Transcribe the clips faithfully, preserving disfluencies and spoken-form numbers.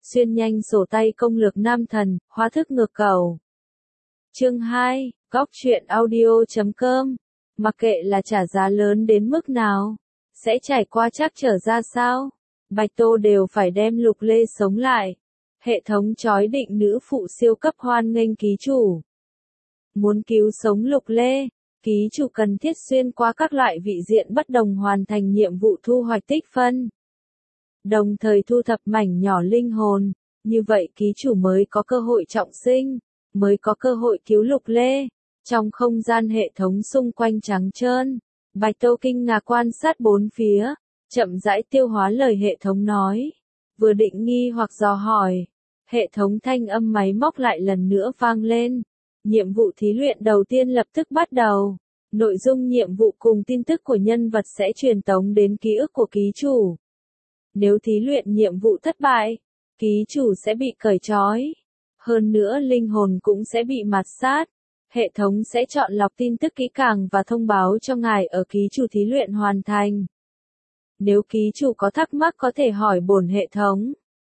xuyên nhanh sổ tay công lược nam thần, hóa thức ngược cầu. Chương hai, góc truyện audio chấm com. Mặc kệ là trả giá lớn đến mức nào, sẽ trải qua trắc trở ra sao, Bạch Tô đều phải đem Lục Lê sống lại. Hệ thống chói định nữ phụ siêu cấp hoan nghênh ký chủ. Muốn cứu sống Lục Lê, ký chủ cần thiết xuyên qua các loại vị diện bất đồng hoàn thành nhiệm vụ thu hoạch tích phân. Đồng thời thu thập mảnh nhỏ linh hồn, như vậy ký chủ mới có cơ hội trọng sinh, mới có cơ hội cứu Lục Lê. Trong không gian hệ thống xung quanh trắng trơn, Bạch Tô kinh ngạc quan sát bốn phía, chậm rãi tiêu hóa lời hệ thống nói. Vừa định nghi hoặc dò hỏi, hệ thống thanh âm máy móc lại lần nữa vang lên. Nhiệm vụ thí luyện đầu tiên lập tức bắt đầu. Nội dung nhiệm vụ cùng tin tức của nhân vật sẽ truyền tống đến ký ức của ký chủ. Nếu thí luyện nhiệm vụ thất bại, ký chủ sẽ bị cởi trói. Hơn nữa linh hồn cũng sẽ bị mạt sát. Hệ thống sẽ chọn lọc tin tức kỹ càng và thông báo cho ngài ở ký chủ thí luyện hoàn thành. Nếu ký chủ có thắc mắc có thể hỏi bổn hệ thống.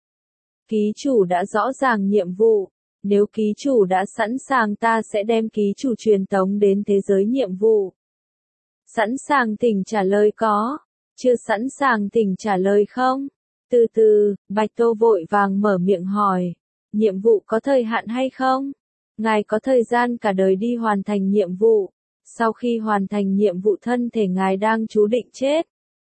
Ký chủ đã rõ ràng nhiệm vụ. Nếu ký chủ đã sẵn sàng ta sẽ đem ký chủ truyền tống đến thế giới nhiệm vụ. Sẵn sàng thỉnh trả lời có. Chưa sẵn sàng thỉnh trả lời không? Từ từ, Bạch Tô vội vàng mở miệng hỏi. Nhiệm vụ có thời hạn hay không? Ngài có thời gian cả đời đi hoàn thành nhiệm vụ. Sau khi hoàn thành nhiệm vụ thân thể ngài đang chú định chết.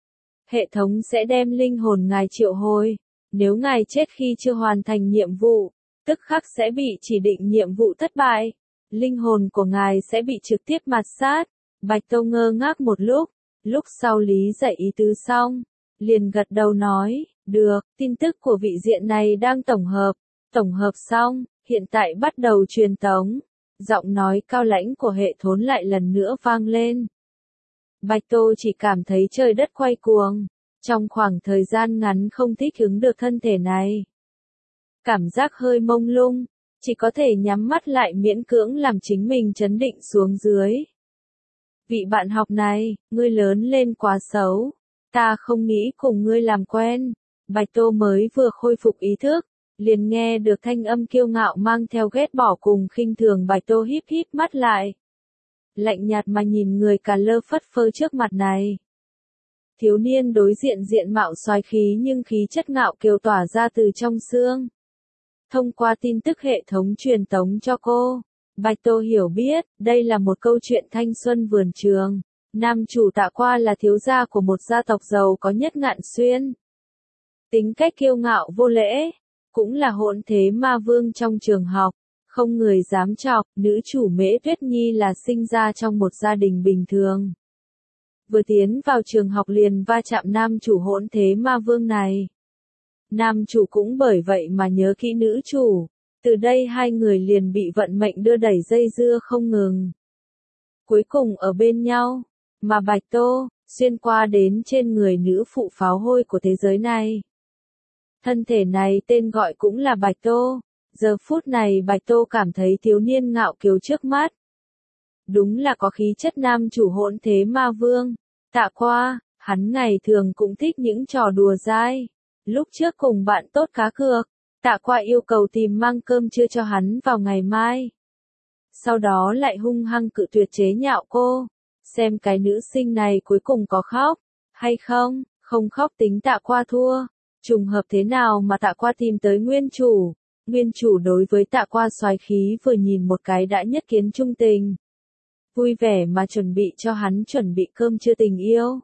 Hệ thống sẽ đem linh hồn ngài triệu hồi. Nếu ngài chết khi chưa hoàn thành nhiệm vụ, tức khắc sẽ bị chỉ định nhiệm vụ thất bại. Linh hồn của ngài sẽ bị trực tiếp mạt sát. Bạch Tô ngơ ngác một lúc, lúc sau lý giải ý tứ xong, liền gật đầu nói, được, tin tức của vị diện này đang tổng hợp. Tổng hợp xong, hiện tại bắt đầu truyền tống. Giọng nói cao lãnh của hệ thống lại lần nữa vang lên. Bạch Tô chỉ cảm thấy trời đất quay cuồng. Trong khoảng thời gian ngắn không thích ứng được thân thể này. Cảm giác hơi mông lung, chỉ có thể nhắm mắt lại miễn cưỡng làm chính mình trấn định xuống dưới. Vị bạn học này, ngươi lớn lên quá xấu. Ta không nghĩ cùng ngươi làm quen. Bạch Tô mới vừa khôi phục ý thức, liền nghe được thanh âm kiêu ngạo mang theo ghét bỏ cùng khinh thường. Bạch Tô híp híp mắt lại. Lạnh nhạt mà nhìn người cà lơ phất phơ trước mặt này. Thiếu niên đối diện diện mạo soái khí nhưng khí chất ngạo kiều tỏa ra từ trong xương. Thông qua tin tức hệ thống truyền tống cho cô, Bạch Tô hiểu biết, đây là một câu chuyện thanh xuân vườn trường. Nam chủ Tạ Qua là thiếu gia của một gia tộc giàu có nhất Ngạn Xuyên. Tính cách kiêu ngạo vô lễ, cũng là hỗn thế ma vương trong trường học, không người dám chọc. Nữ chủ Mễ Tuyết Nhi là sinh ra trong một gia đình bình thường. Vừa tiến vào trường học liền va chạm nam chủ hỗn thế ma vương này. Nam chủ cũng bởi vậy mà nhớ kỹ nữ chủ. Từ đây hai người liền bị vận mệnh đưa đẩy dây dưa không ngừng. Cuối cùng ở bên nhau, mà Bạch Tô, xuyên qua đến trên người nữ phụ pháo hôi của thế giới này. Thân thể này tên gọi cũng là Bạch Tô. Giờ phút này Bạch Tô cảm thấy thiếu niên ngạo kiều trước mắt. Đúng là có khí chất nam chủ hỗn thế ma vương. Tạ Qua, hắn ngày thường cũng thích những trò đùa dai. Lúc trước cùng bạn tốt cá cược, Tạ Qua yêu cầu tìm mang cơm trưa cho hắn vào ngày mai. Sau đó lại hung hăng cự tuyệt chế nhạo cô. Xem cái nữ sinh này cuối cùng có khóc, hay không, không khóc tính Tạ Qua thua. Trùng hợp thế nào mà Tạ Qua tìm tới nguyên chủ. Nguyên chủ đối với Tạ Qua soái khí vừa nhìn một cái đã nhất kiến trung tình. Vui vẻ mà chuẩn bị cho hắn chuẩn bị cơm trưa tình yêu.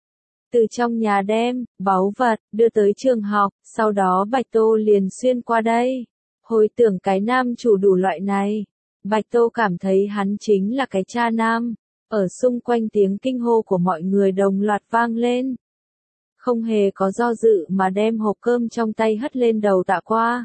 Từ trong nhà đem, báu vật, đưa tới trường học, sau đó Bạch Tô liền xuyên qua đây. Hồi tưởng cái nam chủ đủ loại này, Bạch Tô cảm thấy hắn chính là cái cha nam. Ở xung quanh tiếng kinh hô của mọi người đồng loạt vang lên. Không hề có do dự mà đem hộp cơm trong tay hất lên đầu Tạ Qua.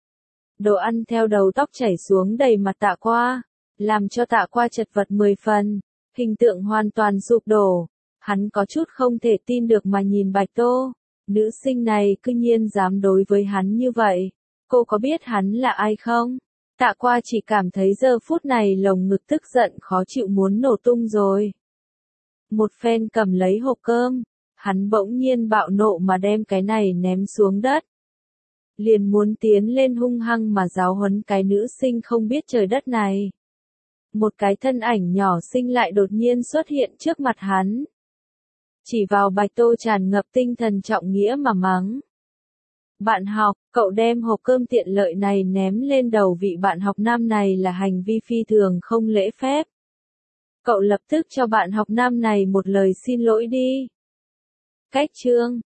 Đồ ăn theo đầu tóc chảy xuống đầy mặt Tạ Qua, làm cho Tạ Qua chật vật mười phần, hình tượng hoàn toàn sụp đổ. Hắn có chút không thể tin được mà nhìn Bạch Tô, nữ sinh này cư nhiên dám đối với hắn như vậy. Cô có biết hắn là ai không? Tạ Qua chỉ cảm thấy giờ phút này lồng ngực tức giận khó chịu muốn nổ tung rồi. Một phen cầm lấy hộp cơm, hắn bỗng nhiên bạo nộ mà đem cái này ném xuống đất. liền muốn tiến lên hung hăng mà giáo huấn cái nữ sinh không biết trời đất này. Một cái thân ảnh nhỏ xinh lại đột nhiên xuất hiện trước mặt hắn. Chỉ vào Bạch Tô tràn ngập tinh thần trọng nghĩa mà mắng. Bạn học, cậu đem hộp cơm tiện lợi này ném lên đầu vị bạn học nam này là hành vi phi thường không lễ phép. Cậu lập tức cho bạn học nam này một lời xin lỗi đi. Cách chương